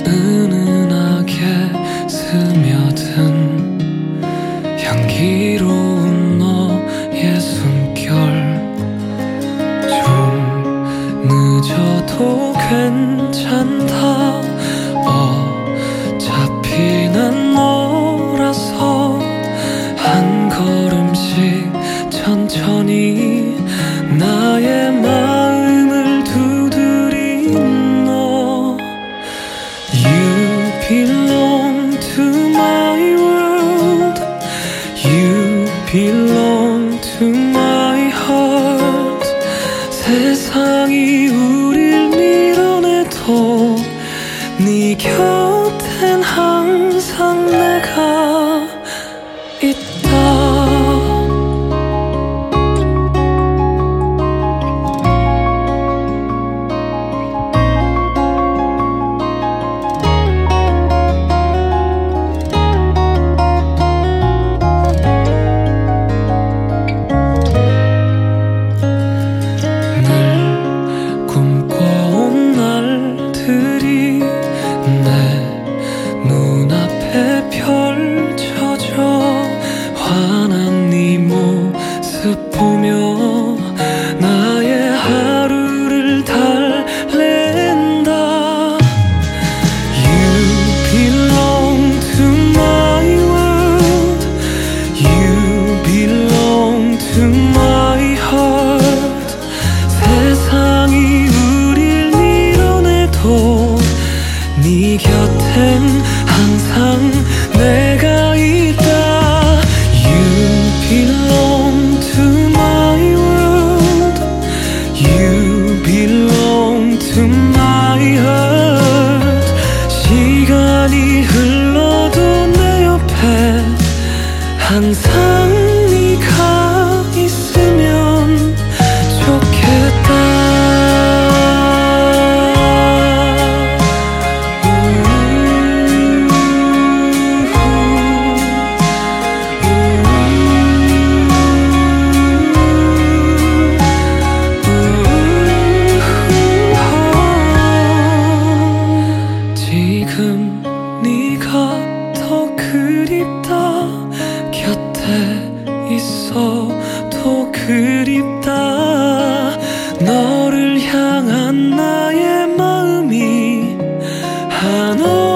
은은하게 스며든 향기로운 너의 숨결 좀 늦어도 괜찮다 어차피 난 너라서 한 걸음씩 천천히 나의 마음을 두드린 너 You belong to my world You belong to my heart 세상이 우릴 밀어내도 네 곁엔 항상 내가 있다 눈앞에 펼쳐져 환한 네 모습 보며 나의 하루를 달랜다 You belong to my world You belong to my heart 세상이 우릴 밀어내도 네 곁엔 항상 내가 있다 You belong to my world You belong to my heart 시간이 흘러도 내 옆에 항상 네가 있으면 좋겠다 지금 네가 더 그립다 곁에 있어 더 그립다 너를 향한 나의 마음이 한없이